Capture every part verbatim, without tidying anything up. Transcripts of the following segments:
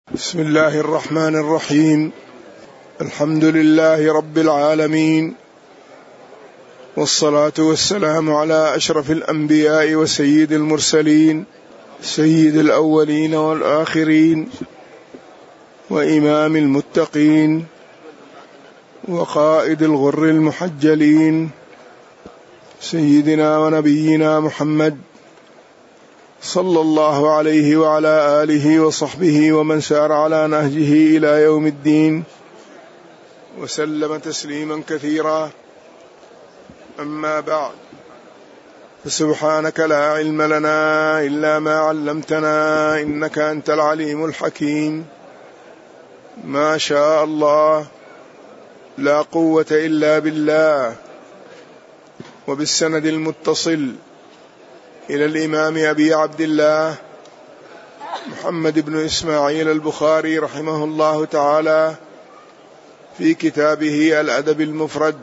بسم الله الرحمن الرحيم. الحمد لله رب العالمين، والصلاة والسلام على أشرف الأنبياء وسيد المرسلين، سيد الأولين والآخرين، وإمام المتقين، وقائد الغر المحجلين، سيدنا ونبينا محمد صلى الله عليه وعلى آله وصحبه ومن سار على نهجه إلى يوم الدين، وسلم تسليما كثيرا. أما بعد، فسبحانك لا علم لنا إلا ما علمتنا إنك أنت العليم الحكيم. ما شاء الله، لا قوة إلا بالله. وبالسند المتصل إلى الإمام أبي عبد الله محمد بن إسماعيل البخاري رحمه الله تعالى في كتابه الأدب المفرد،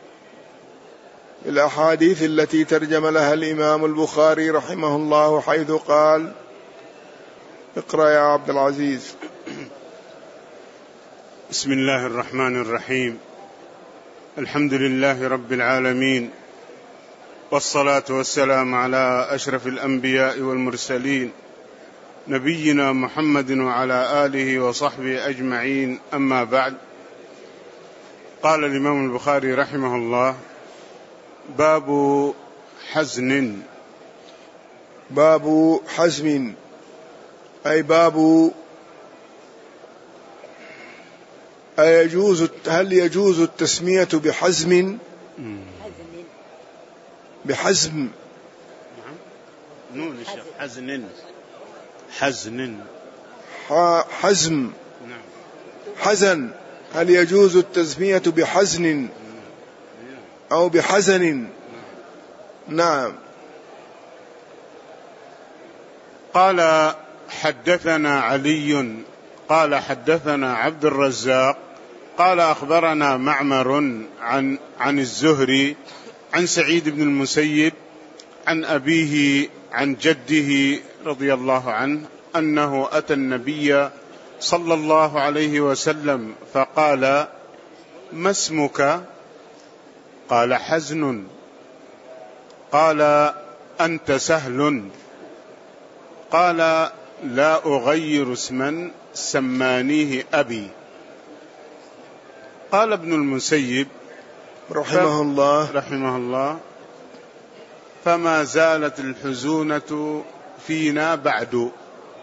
الأحاديث التي ترجم لها الإمام البخاري رحمه الله، حيث قال: اقرأ يا عبد العزيز. بسم الله الرحمن الرحيم. الحمد لله رب العالمين، والصلاة والسلام على أشرف الأنبياء والمرسلين، نبينا محمد وعلى آله وصحبه أجمعين. أما بعد، قال الإمام البخاري رحمه الله: باب حزن. باب حزم، أي باب أيجوز هل يجوز التسمية بحزم؟ بحزم نون الشيخ حزن حزن حزم حزن. هل يجوز التسمية بحزن أو بحزن؟ نعم. قال: حدثنا علي قال حدثنا عبد الرزاق قال أخبرنا معمر عن عن الزهري عن سعيد بن المسيب عن أبيه عن جده رضي الله عنه أنه أتى النبي صلى الله عليه وسلم فقال: ما اسمك؟ قال: حزن. قال: أنت سهل. قال: لا أغير اسما سمانيه أبي. قال ابن المسيب رحمه الله رحمه الله: فما زالت الحزونة فينا بعد.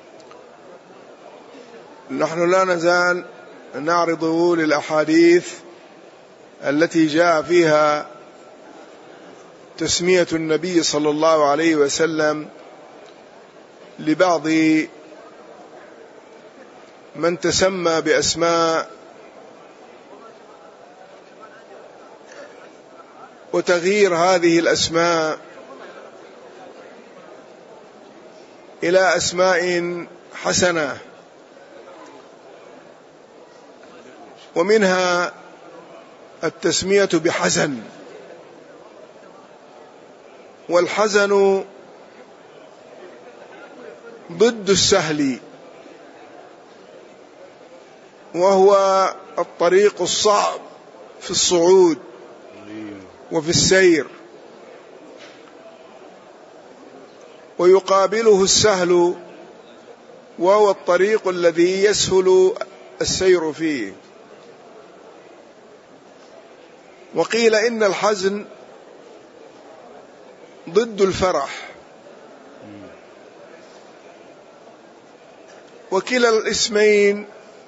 نحن لا نزال نعرض للأحاديث التي جاء فيها تسمية النبي صلى الله عليه وسلم لبعض من تسمى بأسماء، وتغيير هذه الأسماء إلى أسماء حسنة، ومنها التسمية بحزن. والحزن ضد السهل، وهو الطريق الصعب في الصعود وفي السير، ويقابله السهل وهو الطريق الذي يسهل السير فيه. وقيل إن الحزن ضد الفرح، وكلا الاسمين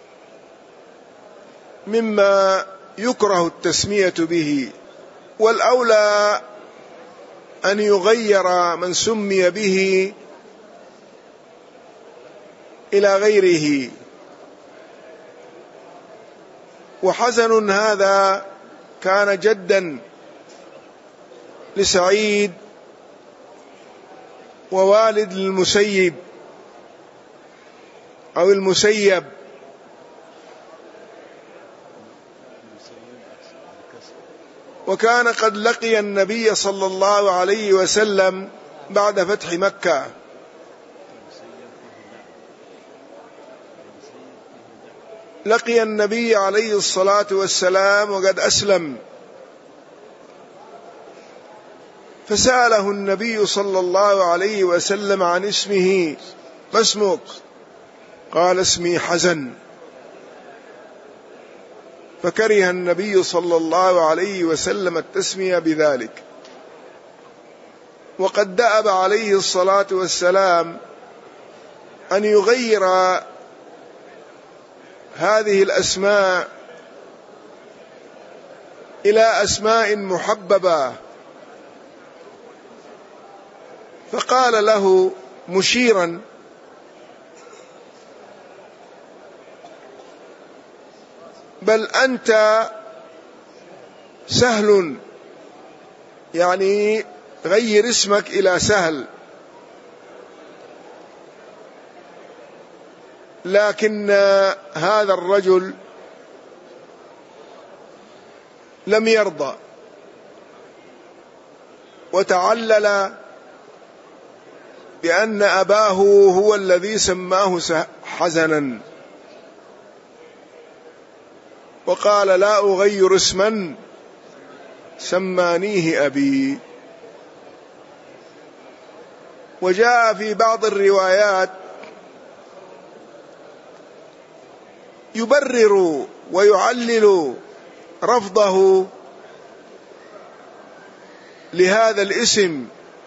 مما يكره التسمية به، والأولى أن يغير من سمي به إلى غيره. وحزن هذا كان جدا لسعيد ووالد المسيب أو المسيب، وكان قد لقي النبي صلى الله عليه وسلم بعد فتح مكة، لقي النبي عليه الصلاة والسلام وقد أسلم، فسأله النبي صلى الله عليه وسلم عن اسمه: ما اسمك؟ قال: اسمي حزن. فكره النبي صلى الله عليه وسلم التسمية بذلك، وقد دأب عليه الصلاة والسلام أن يغير هذه الأسماء إلى أسماء محببة، فقال له مشيرا: بل أنت سهل، يعني غير اسمك إلى سهل. لكن هذا الرجل لم يرضى وتعلل بأن أباه هو الذي سماه حزنا، وقال: لا أغير اسما سمانيه أبي. وجاء في بعض الروايات يبرر ويعلل رفضه لهذا الاسم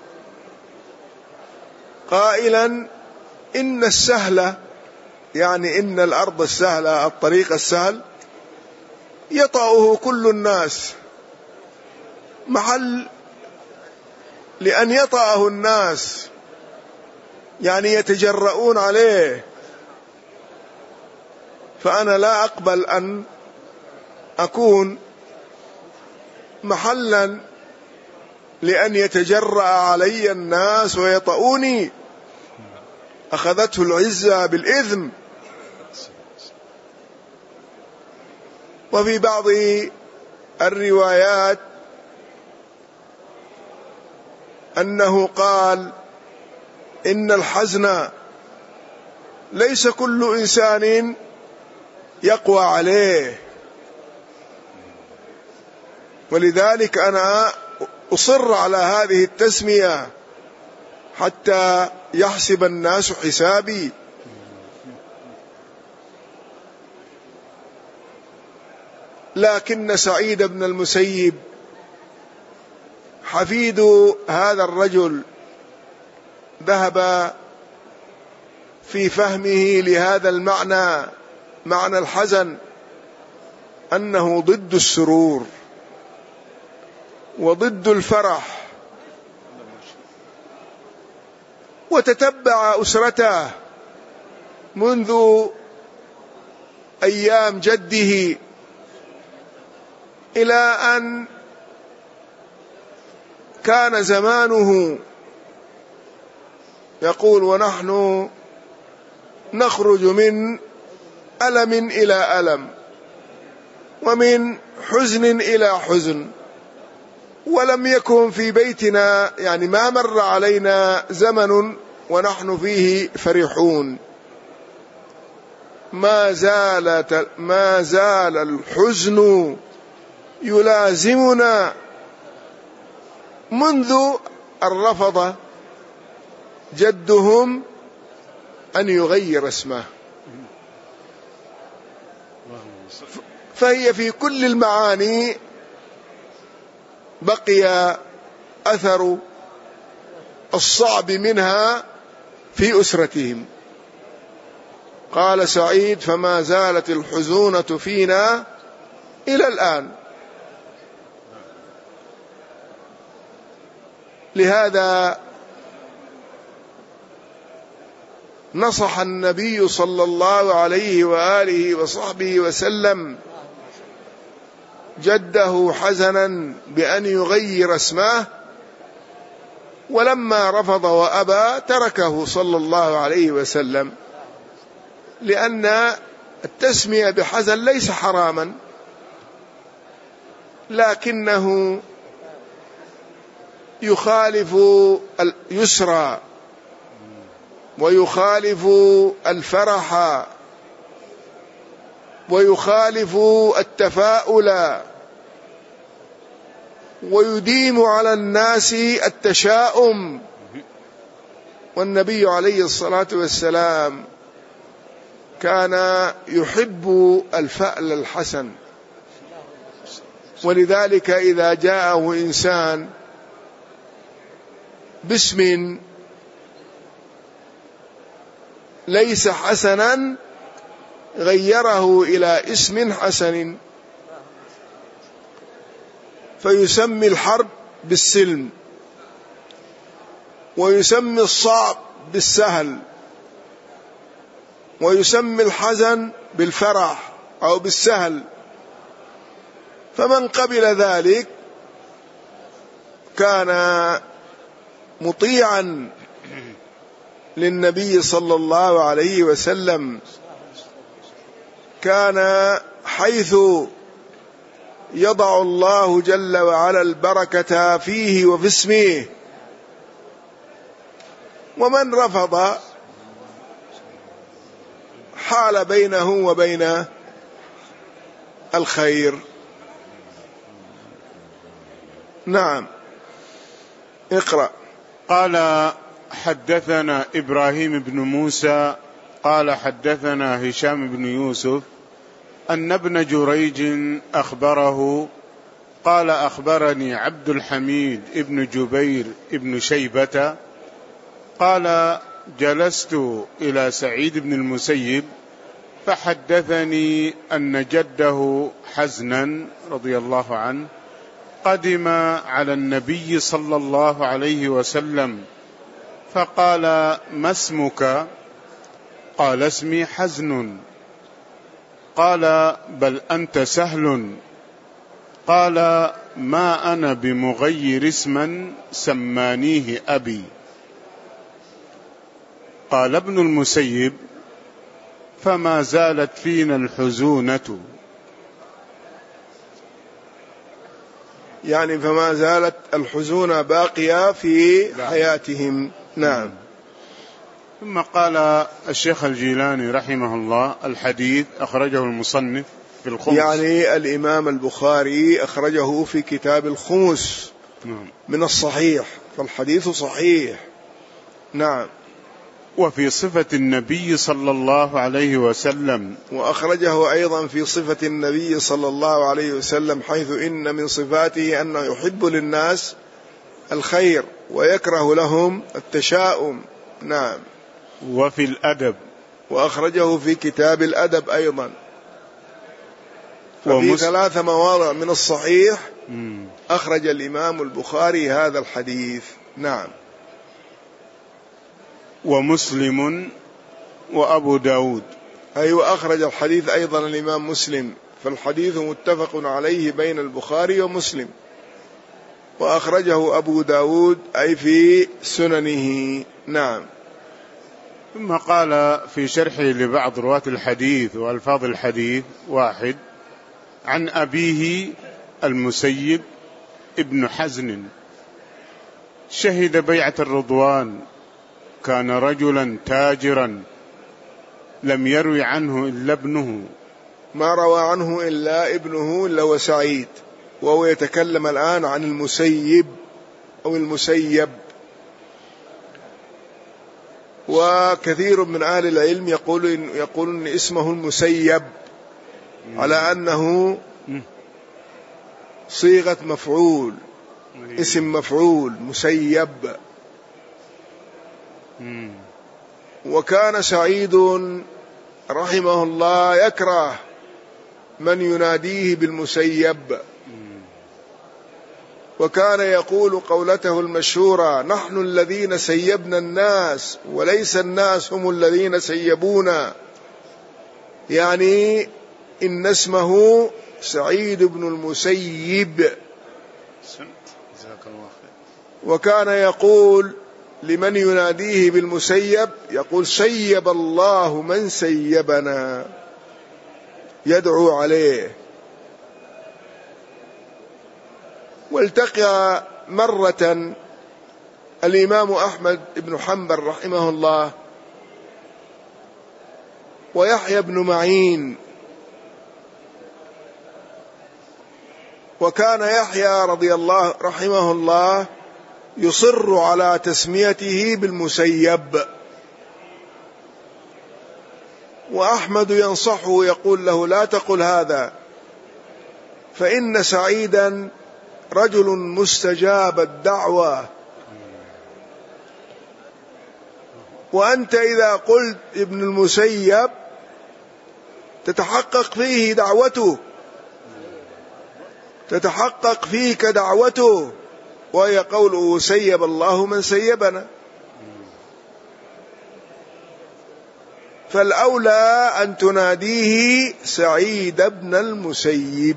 قائلا: إن السهل، يعني إن الأرض السهلة، الطريق السهل، يطأه كل الناس، محل لأن يطأه الناس، يعني يتجرؤون عليه، فأنا لا أقبل أن أكون محلا لأن يتجرأ علي الناس ويطؤوني. أخذته العزة بالإثم. وفي بعض الروايات أنه قال: إن الحزن ليس كل إنسان يقوى عليه، ولذلك أنا أصر على هذه التسمية حتى يحسب الناس حسابي. لكن سعيد بن المسيب حفيد هذا الرجل ذهب في فهمه لهذا المعنى، معنى الحزن، أنه ضد السرور وضد الفرح، وتتبع أسرته منذ أيام جده إلى أن كان زمانه، يقول: ونحن نخرج من ألم إلى ألم، ومن حزن إلى حزن، ولم يكن في بيتنا، يعني ما مر علينا زمن ونحن فيه فرحون. ما زالت ما زال الحزن يلازمنا منذ أن رفض جدهم أن يغير اسمه. فهي في كل المعاني بقي أثر الصعب منها في أسرتهم. قال سعيد: فما زالت الحزونة فينا إلى الآن. لهذا نصح النبي صلى الله عليه وآله وصحبه وسلم جده حزنا بأن يغير اسمه، ولما رفض وأبى تركه صلى الله عليه وسلم، لأن التسمية بحزن ليس حراما، لكنه يخالف اليسرى ويخالف الفرح ويخالف التفاؤل ويديم على الناس التشاؤم. والنبي عليه الصلاة والسلام كان يحب الفأل الحسن، ولذلك إذا جاءه إنسان باسم ليس حسنا غيره إلى اسم حسن، فيسمي الحرب بالسلم، ويسمي الصعب بالسهل، ويسمي الحزن بالفرح أو بالسهل. فمن قبل ذلك كان مطيعا للنبي صلى الله عليه وسلم، كان حيث يضع الله جل وعلا البركة فيه وفي اسمه. ومن رفض حال بينه وبين الخير. نعم، اقرأ. قال حدثنا إبراهيم بن موسى قال حدثنا هشام بن يوسف أن ابن جريج أخبره قال أخبرني عبد الحميد ابن جبير ابن شيبة قال جلست إلى سعيد بن المسيب فحدثني أن جده حزنا رضي الله عنه قدم على النبي صلى الله عليه وسلم فقال: ما اسمك؟ قال: اسمي حزن. قال: بل أنت سهل. قال: ما أنا بمغير اسما سمانيه أبي. قال ابن المسيب: فما زالت فينا الحزونة، يعني فما زالت الحزون باقية في حياتهم. نعم. ثم قال الشيخ الجيلاني رحمه الله: الحديث أخرجه المصنف في الخمس، يعني الإمام البخاري أخرجه في كتاب الخمس من الصحيح، فالحديث صحيح. نعم. وفي صفة النبي صلى الله عليه وسلم، وأخرجه أيضا في صفة النبي صلى الله عليه وسلم، حيث إن من صفاته أنه يحب للناس الخير ويكره لهم التشاؤم. نعم. وفي الأدب، وأخرجه في كتاب الأدب أيضا. ففي ثلاث مواضع من الصحيح أخرج الإمام البخاري هذا الحديث. نعم. ومسلم وأبو داود، أيوة، أخرج الحديث أيضا الإمام مسلم، فالحديث متفق عليه بين البخاري ومسلم. وأخرجه أبو داود أي في سننه. نعم. ثم قال في شرحه لبعض رواة الحديث وألفاظ الحديث: واحد، عن أبيه المسيب ابن حزن شهد بيعة الرضوان، كان رجلا تاجرا لم يروي عنه إلا ابنه. ما روى عنه إلا ابنه إلا وسعيد، وهو يتكلم الآن عن المسيب أو المسيب. وكثير من أهل العلم يقول إن, يقول إن اسمه المسيب على أنه صيغة مفعول، اسم مفعول مسيب. وكان سعيد رحمه الله يكره من يناديه بالمسيب، وكان يقول قولته المشهورة: نحن الذين سيبنا الناس وليس الناس هم الذين سيبونا، يعني إن اسمه سعيد بن المسيب. وكان يقول لمن يناديه بالمسيب، يقول: سيب الله من سيبنا، يدعو عليه. والتقى مرة الإمام أحمد بن حنبل رحمه الله ويحيى بن معين وكان يحيى رضي الله رحمه الله يصر على تسميته بالمسيب، وأحمد ينصحه يقول له لا تقل هذا، فإن سعيدا رجل مستجاب الدعوة، وأنت إذا قلت ابن المسيب تتحقق فيه دعوته، تتحقق فيك دعوته، وهي قوله سيب الله من سيبنا. فالأولى أن تناديه سعيد بن المسيب.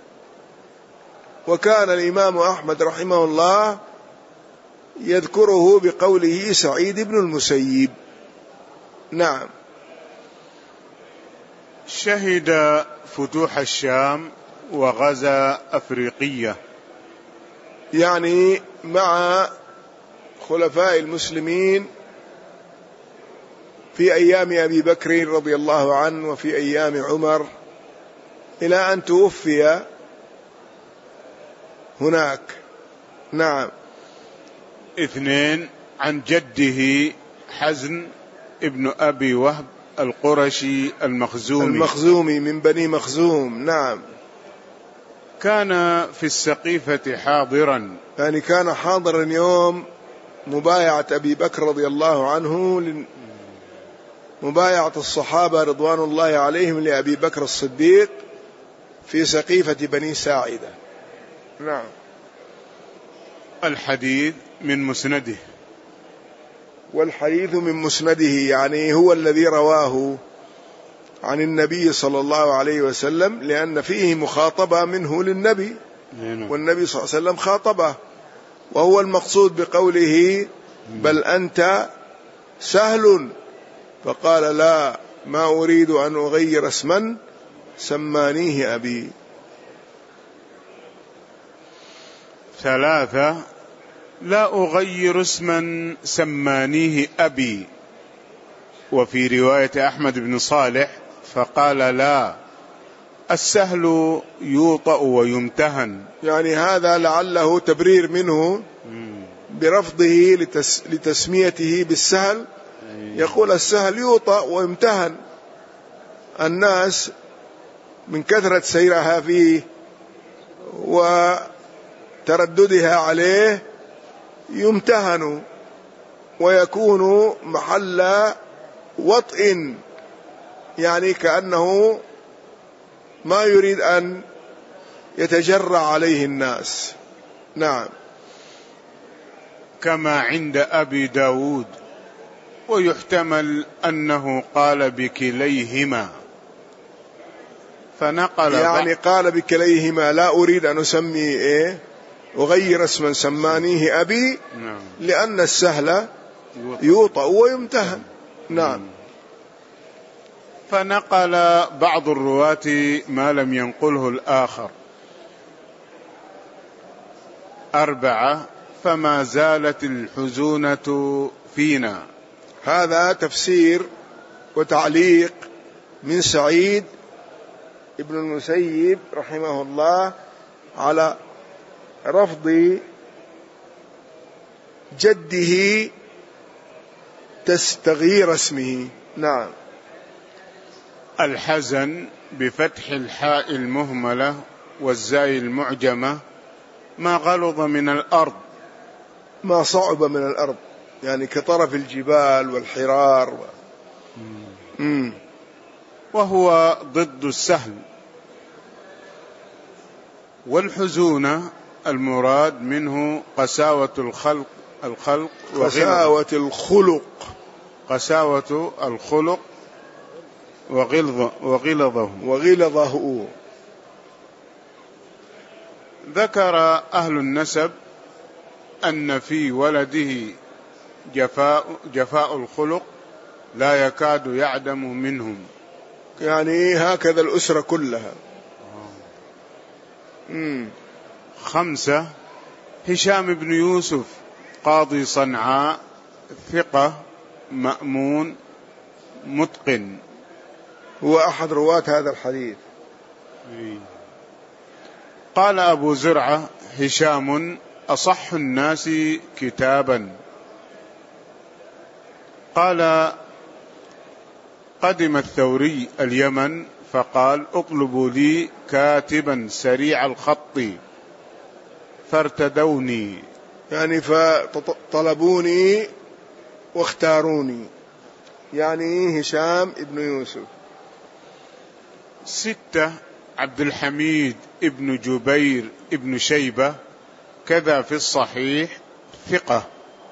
وكان الإمام أحمد رحمه الله يذكره بقوله سعيد بن المسيب. نعم. شهد فتوح الشام وغزا أفريقية، يعني مع خلفاء المسلمين في أيام أبي بكر رضي الله عنه وفي أيام عمر إلى أن توفي هناك. نعم. اثنين، عن جده حزن ابن أبي وهب القرشي المخزومي المخزومي من بني مخزوم. نعم. كان في السقيفة حاضرا، يعني كان حاضرا يوم مبايعة أبي بكر رضي الله عنه، مبايعة الصحابة رضوان الله عليهم لأبي بكر الصديق في سقيفة بني ساعدة. نعم. الحديث من مسنده، والحديث من مسنده يعني هو الذي رواه عن النبي صلى الله عليه وسلم، لأن فيه مخاطبة منه للنبي، والنبي صلى الله عليه وسلم خاطبه، وهو المقصود بقوله بل أنت سهل، فقال لا، ما أريد أن أغير اسما سمانيه أبي. ثلاثة، لا أغير اسما سمانيه أبي. وفي رواية أحمد بن صالح فقال لا، السهل يوطأ ويمتهن، يعني هذا لعله تبرير منه برفضه لتس لتسميته بالسهل. يقول السهل يوطأ ويمتهن، الناس من كثرة سيرها فيه وترددها عليه يمتهن ويكون محل وطئ، يعني كأنه ما يريد أن يتجرع عليه الناس. نعم. كما عند أبي داود، ويحتمل أنه قال بكليهما، فنقل يعني قال بكليهما، لا أريد أن أسمي إيه أغير اسما سمانيه أبي، نعم. لأن السهل يوطأ ويمتهن. نعم. فنقل بعض الرواة ما لم ينقله الآخر. أربعة، فما زالت الحزونة فينا. هذا تفسير وتعليق من سعيد ابن المسيب رحمه الله على رفض جده تغيير اسمه. نعم. الحزن بفتح الحاء المهملة والزاي المعجمة، ما غلظ من الأرض، ما صعب من الأرض، يعني كطرف الجبال والحرار و... مم. وهو ضد السهل. والحزونة المراد منه قساوة الخلق الخلق قساوة الخلق قساوة الخلق وغلظ وغلظه وغلظه. ذكر أهل النسب أن في ولده جفاء, جفاء الخلق لا يكاد يعدم منهم، يعني هكذا الأسرة كلها. مم. خمسة، هشام بن يوسف قاضي صنعاء، ثقة مأمون متقن، هو أحد رواة هذا الحديث. قال أبو زرعة: هشام أصح الناس كتابا. قال: قدم الثوري اليمن فقال: اطلبوا لي كاتبا سريع الخط فارتدوني، يعني فطلبوني واختاروني، يعني هشام ابن يوسف. ستة: عبد الحميد ابن جبير ابن شيبة كذا في الصحيح ثقة.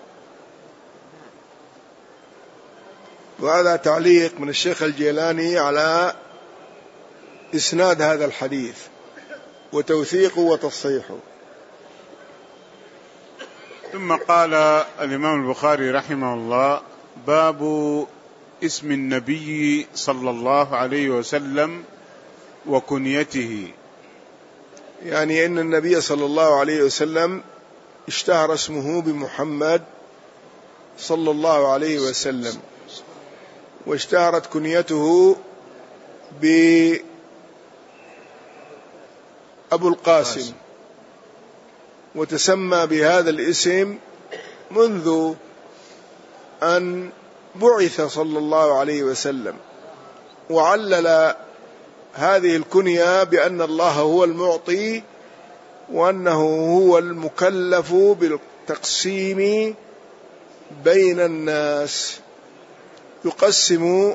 وهذا تعليق من الشيخ الجيلاني على إسناد هذا الحديث وتوثيقه وتصحيحه. ثم قال الإمام البخاري رحمه الله: باب اسم النبي صلى الله عليه وسلم وكنيته. يعني إن النبي صلى الله عليه وسلم اشتهر اسمه بمحمد صلى الله عليه وسلم، واشتهرت كنيته بأبو القاسم، وتسمى بهذا الاسم منذ أن بعث صلى الله عليه وسلم، وعلل هذه الكنية بأن الله هو المعطي، وأنه هو المكلف بالتقسيم بين الناس، يقسم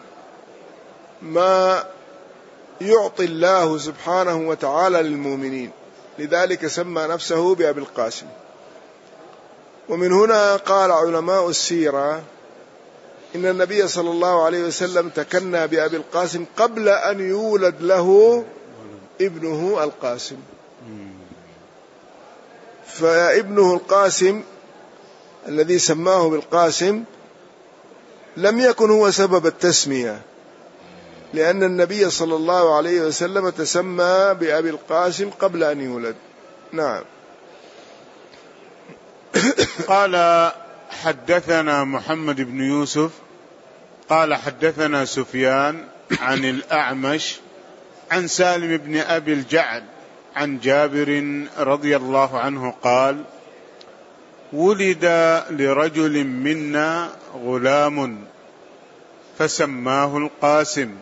ما يعطي الله سبحانه وتعالى للمؤمنين، لذلك سمى نفسه بأبي القاسم. ومن هنا قال علماء السيرة إن النبي صلى الله عليه وسلم تكنى بأبي القاسم قبل أن يولد له ابنه القاسم، فابنه القاسم الذي سماه بالقاسم لم يكن هو سبب التسمية، لأن النبي صلى الله عليه وسلم تسمى بأبي القاسم قبل أن يولد. نعم. قال: حدثنا محمد بن يوسف قال حدثنا سفيان عن الأعمش عن سالم بن أبي الجعد عن جابر رضي الله عنه قال: ولد لرجل منا غلام فسماه القاسم،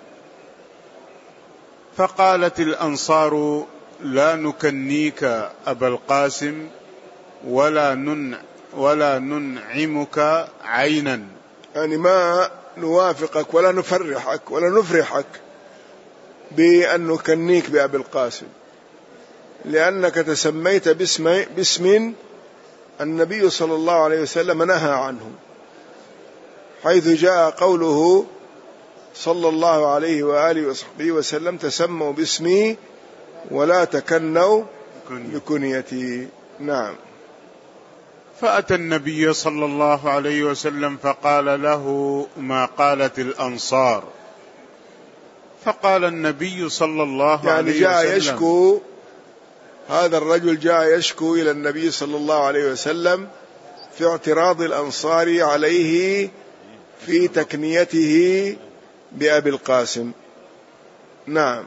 فقالت الأنصار: لا نكنيك أبا القاسم ولا ننع ولا ننعمك عينا، يعني ما نوافقك ولا نفرحك ولا نفرحك بأن نكنيك بأبي القاسم، لأنك تسميت باسم, باسم النبي صلى الله عليه وسلم نهى عنه، حيث جاء قوله صلى الله عليه وآله وصحبه وسلم: تسموا باسمي ولا تكنوا بكنيتي. نعم. فأتى النبي صلى الله عليه وسلم فقال له: ما قالت الأنصار؟ فقال النبي صلى الله يعني عليه جاء وسلم يشكو، هذا الرجل جاء يشكو إلى النبي صلى الله عليه وسلم في اعتراض الأنصار عليه في تكنيته بأبي القاسم. نعم.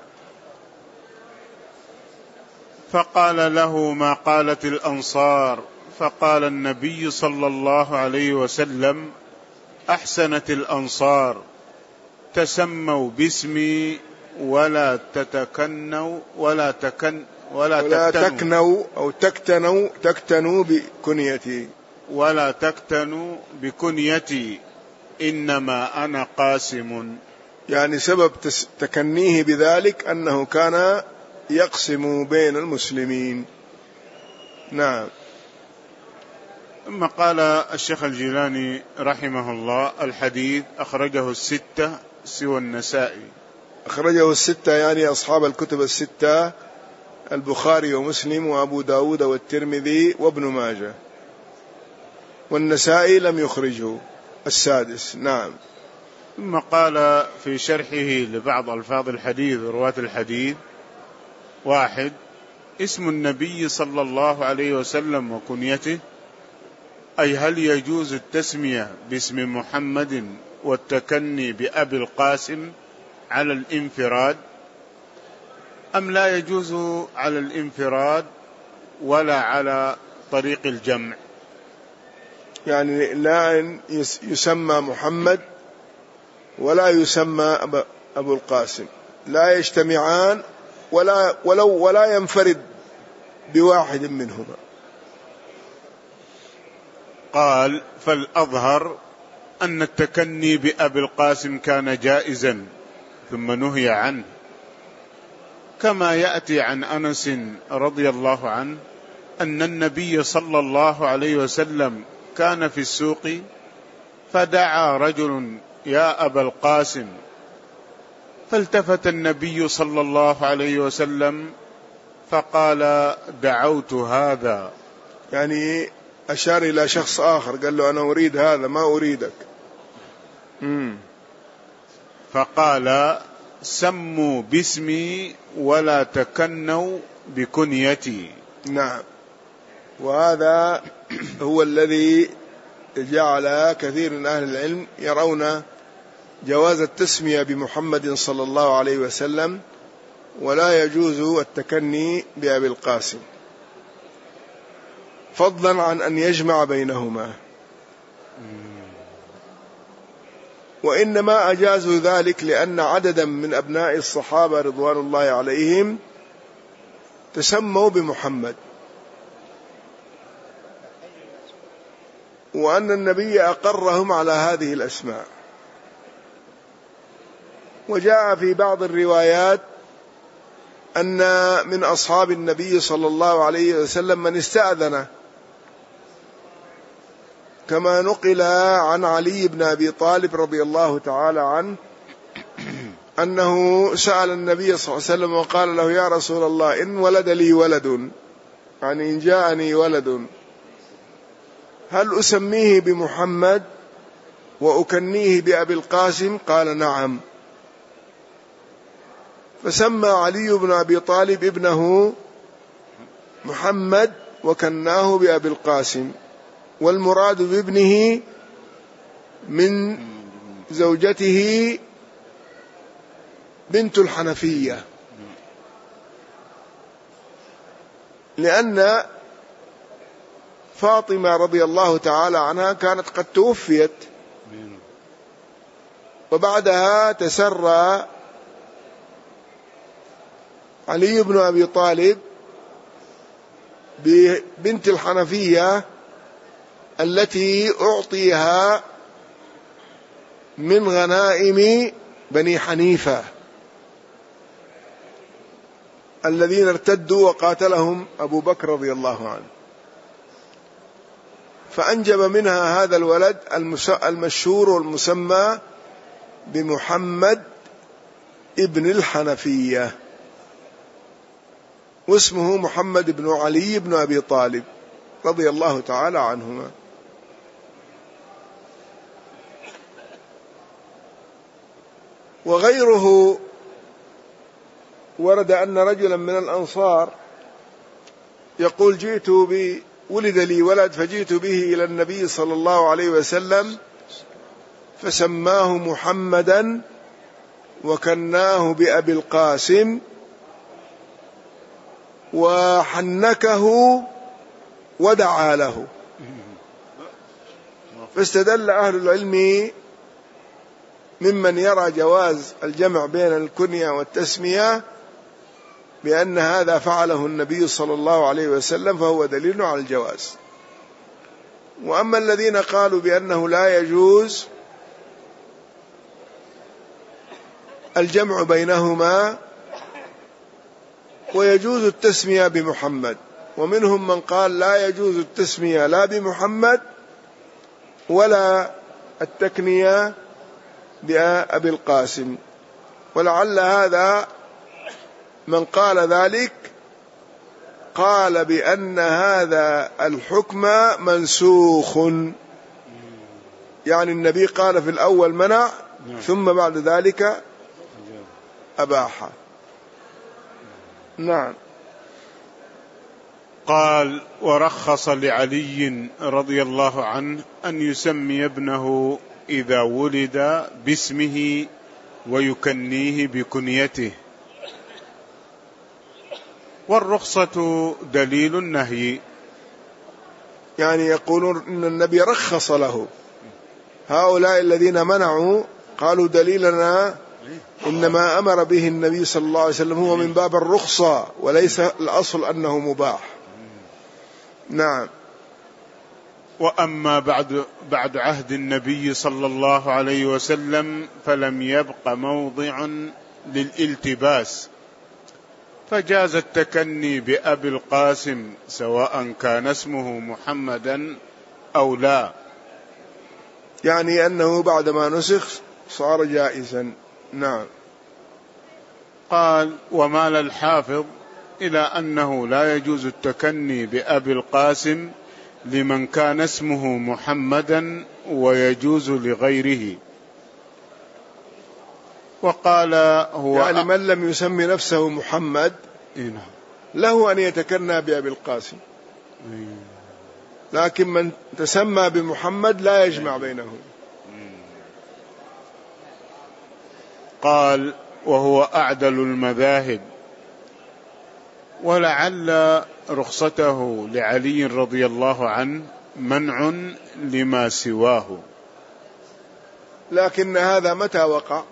فقال له: ما قالت الأنصار؟ فقال النبي صلى الله عليه وسلم: أحسنت الأنصار، تسموا باسمي ولا تتكنوا ولا تكن ولا, ولا تكتنوا, تكنوا أو تكتنوا تكتنوا بكنيتي ولا تكتنوا بكنيتي، إنما أنا قاسم. يعني سبب تكنيه بذلك أنه كان يقسم بين المسلمين. نعم. ثم قال الشيخ الجيلاني رحمه الله: الحديث أخرجه الستة سوى النسائي. أخرجه الستة يعني أصحاب الكتب الستة، البخاري ومسلم وأبو داود والترمذي وابن ماجه، والنسائي لم يخرجه السادس. نعم. ثم قال في شرحه لبعض ألفاظ الحديث ورواة الحديث: واحد: اسم النبي صلى الله عليه وسلم وكنيته، أي هل يجوز التسمية باسم محمد والتكني بأبي القاسم على الانفراد؟ أم لا يجوز على الانفراد ولا على طريق الجمع؟ يعني لا يسمى محمد ولا يسمى أبو القاسم، لا يجتمعان ولا ولو ولا ينفرد بواحد منهما. قال: فالأظهر أن التكني بأبي القاسم كان جائزا ثم نهي عنه، كما يأتي عن أنس رضي الله عنه أن النبي صلى الله عليه وسلم كان في السوق فدعا رجل: يا أبا القاسم، فالتفت النبي صلى الله عليه وسلم فقال: دعوت هذا، يعني أشار إلى شخص آخر، قال له: أنا أريد هذا ما أريدك. مم. فقال: سموا باسمي ولا تكنوا بكنيتي. نعم، وهذا هو الذي جعل كثير من أهل العلم يرون جواز التسمية بمحمد صلى الله عليه وسلم، ولا يجوز التكني بأبي القاسم، فضلا عن أن يجمع بينهما. وإنما أجازوا ذلك لأن عددا من أبناء الصحابة رضوان الله عليهم تسموا بمحمد، وأن النبي أقرهم على هذه الأسماء. وجاء في بعض الروايات أن من أصحاب النبي صلى الله عليه وسلم من استأذن، كما نقل عن علي بن أبي طالب رضي الله تعالى عنه أنه سأل النبي صلى الله عليه وسلم وقال له: يا رسول الله، إن ولد لي ولد، يعني إن جاءني ولد، هل أسميه بمحمد وأكنيه بأبي القاسم؟ قال: نعم. فسمى علي بن أبي طالب ابنه محمد وكناه بأبي القاسم، والمراد بابنه من زوجته بنت الحنفية، لأن فاطمة رضي الله تعالى عنها كانت قد توفيت، وبعدها تسرى علي بن أبي طالب ببنت الحنفية التي أعطيها من غنائم بني حنيفة الذين ارتدوا وقاتلهم أبو بكر رضي الله عنه، فأنجب منها هذا الولد المشهور والمسمى بمحمد ابن الحنفية، واسمه محمد بن علي بن أبي طالب رضي الله تعالى عنهما. وغيره ورد أن رجلا من الأنصار يقول: جئت بي ولد لي ولد فجئت به إلى النبي صلى الله عليه وسلم فسماه محمدا وكناه بأبي القاسم وحنكه ودعا له. فاستدل أهل العلم ممن يرى جواز الجمع بين الكنية والتسمية بأن هذا فعله النبي صلى الله عليه وسلم، فهو دليل على الجواز. وأما الذين قالوا بأنه لا يجوز الجمع بينهما ويجوز التسمية بمحمد، ومنهم من قال لا يجوز التسمية لا بمحمد ولا التكنية بأبي القاسم، ولعل هذا من قال ذلك قال بأن هذا الحكم منسوخ، يعني النبي قال في الأول منع ثم بعد ذلك أباح. نعم. قال: ورخص لعلي رضي الله عنه أن يسمي ابنه إذا ولد باسمه ويكنيه بكنيته، والرخصة دليل النهي، يعني يقولون إن النبي رخص له. هؤلاء الذين منعوا قالوا دليلنا إنما أمر به النبي صلى الله عليه وسلم هو من باب الرخصة وليس الأصل أنه مباح. نعم. وأما بعد بعد عهد النبي صلى الله عليه وسلم فلم يبق موضع للالتباس، فجاز التكني بأبي القاسم سواء كان اسمه محمدا أو لا، يعني أنه بعدما نسخ صار جائزا. نعم. قال: ومال الحافظ إلى أنه لا يجوز التكني بأبي القاسم لمن كان اسمه محمدا ويجوز لغيره. وقال هو يعني من لم يسمي نفسه محمد له أن يتكنى بأبي القاسم، لكن من تسمى بمحمد لا يجمع بينهم. قال: وهو أعدل المذاهب، ولعل رخصته لعلي رضي الله عنه منع لما سواه. لكن هذا متى وقع؟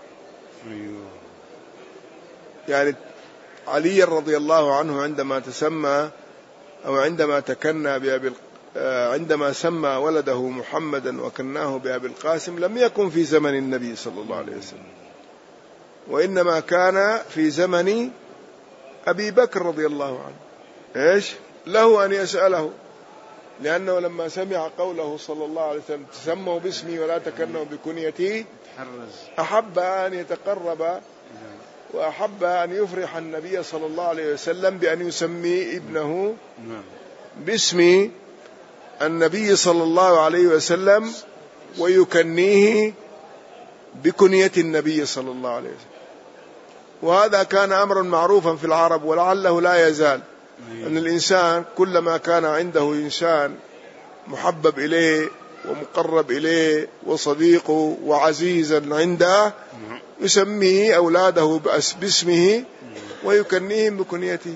يعني علي رضي الله عنه عندما تسمى أو عندما تكنى بأبي، عندما سمى ولده محمدا وكناه بأبي القاسم لم يكن في زمن النبي صلى الله عليه وسلم، وإنما كان في زمن أبي بكر رضي الله عنه. إيش له أن يسأله، لأنه لما سمع قوله صلى الله عليه وسلم تسموا باسمي ولا تكنوا بكنيتي أحب أن يتقرب وأحب أن يفرح النبي صلى الله عليه وسلم بأن يسمي ابنه باسم النبي صلى الله عليه وسلم ويكنيه بكنية النبي صلى الله عليه وسلم. وهذا كان أمر معروفا في العرب ولعله لا يزال، أن الإنسان كلما كان عنده إنسان محبب إليه ومقرب إليه وصديقه وعزيزا عنده يسميه أولاده باسمه ويكنيهم بكنيته.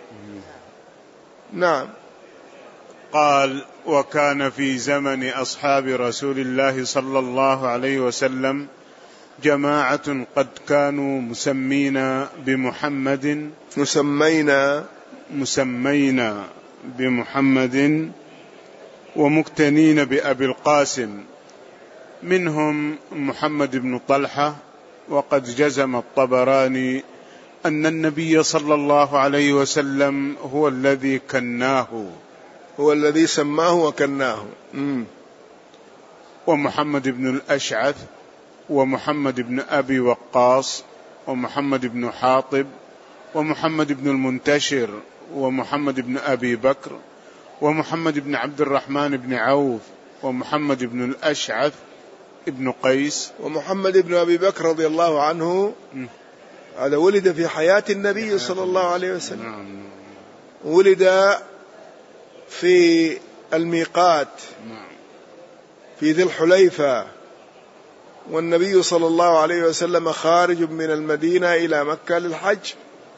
نعم. قال: وكان في زمن أصحاب رسول الله صلى الله عليه وسلم جماعة قد كانوا مسمين بمحمد مسمينا مسمينا بمحمد ومكتنين بأبي القاسم، منهم محمد بن طلحة. وقد جزم الطبراني أن النبي صلى الله عليه وسلم هو الذي كناه، هو الذي سماه وكناه. مم. ومحمد بن الأشعث ومحمد بن أبي وقاص ومحمد بن حاطب ومحمد بن المنتشر ومحمد بن أبي بكر ومحمد بن عبد الرحمن بن عوف ومحمد بن الأشعث ابن قيس. ومحمد بن أبي بكر رضي الله عنه هذا ولد في حياة النبي صلى الله عليه وسلم، ولد في الميقات في ذي الحليفة، والنبي صلى الله عليه وسلم خارج من المدينة إلى مكة للحج.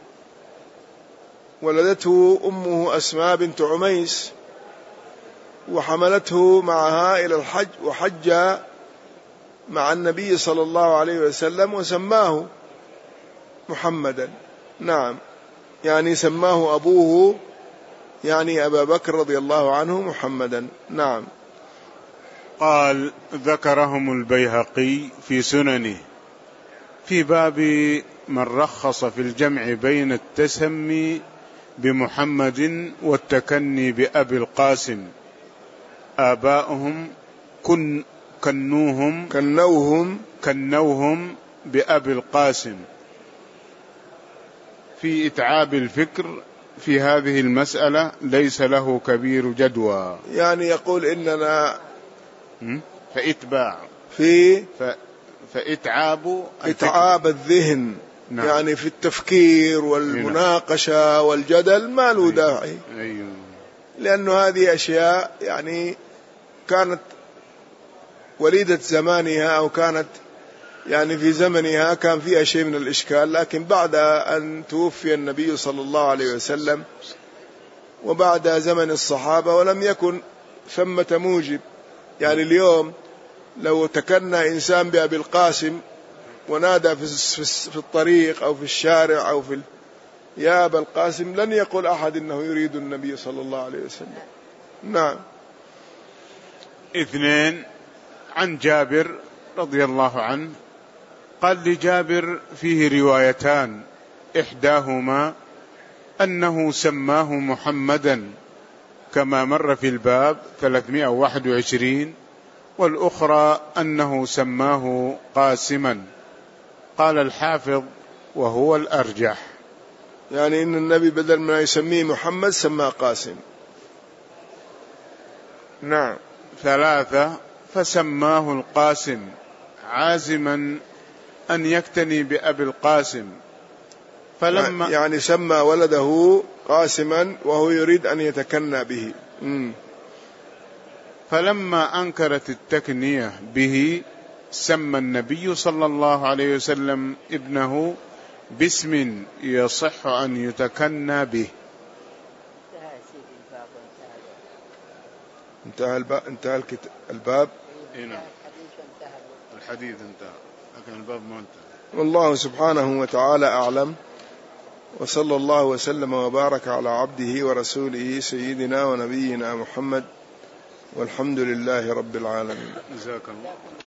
ولدته أمه أسماء بنت عميس وحملته معها إلى الحج، وحج مع النبي صلى الله عليه وسلم وسماه محمدا. نعم، يعني سماه أبوه يعني أبا بكر رضي الله عنه محمدا. نعم. قال: ذكرهم البيهقي في سننه في باب من رخص في الجمع بين التسمي بمحمد والتكني بأبي القاسم. آباؤهم كن كنوهم كنوهم كنوهم بأبي القاسم. في إتعاب الفكر في هذه المسألة ليس له كبير جدوى، يعني يقول إننا فإتباع في ف... فإتعاب إتعاب الذهن. نعم. يعني في التفكير والمناقشة والجدل ما له داعي. أيوه. لأن هذه أشياء يعني كانت وليدة زمانها أو كانت يعني في زمنها كان فيها شيء من الإشكال، لكن بعد أن توفي النبي صلى الله عليه وسلم وبعد زمن الصحابة ولم يكن ثمة موجب. يعني اليوم لو تكنى إنسان بأبي القاسم ونادى في الطريق أو في الشارع أو في ال... يا أبا القاسم، لن يقول أحد إنه يريد النبي صلى الله عليه وسلم. نعم. اثنين، عن جابر رضي الله عنه قال لجابر فيه روايتان، إحداهما أنه سماه محمدا كما مر في الباب ثلاثمائة وواحد وعشرين، والأخرى أنه سماه قاسما. قال الحافظ وهو الأرجح، يعني إن النبي بدل ما يسميه محمد سماه قاسم. نعم. ثلاثة، فسماه القاسم عازما أن يكتني بأبي القاسم، فلما يعني سمى ولده قاسما وهو يريد أن يتكنى به. مم. فلما أنكرت التكنية به سمى النبي صلى الله عليه وسلم ابنه باسم يصح أن يتكنى به. انتهى الباب. انتهى الباب. هنا الحديث انتهى لكن الباب ما انتهى. والله سبحانه وتعالى أعلم، وصلى الله وسلم وبارك على عبده ورسوله سيدنا ونبينا محمد، والحمد لله رب العالمين. جزاك الله.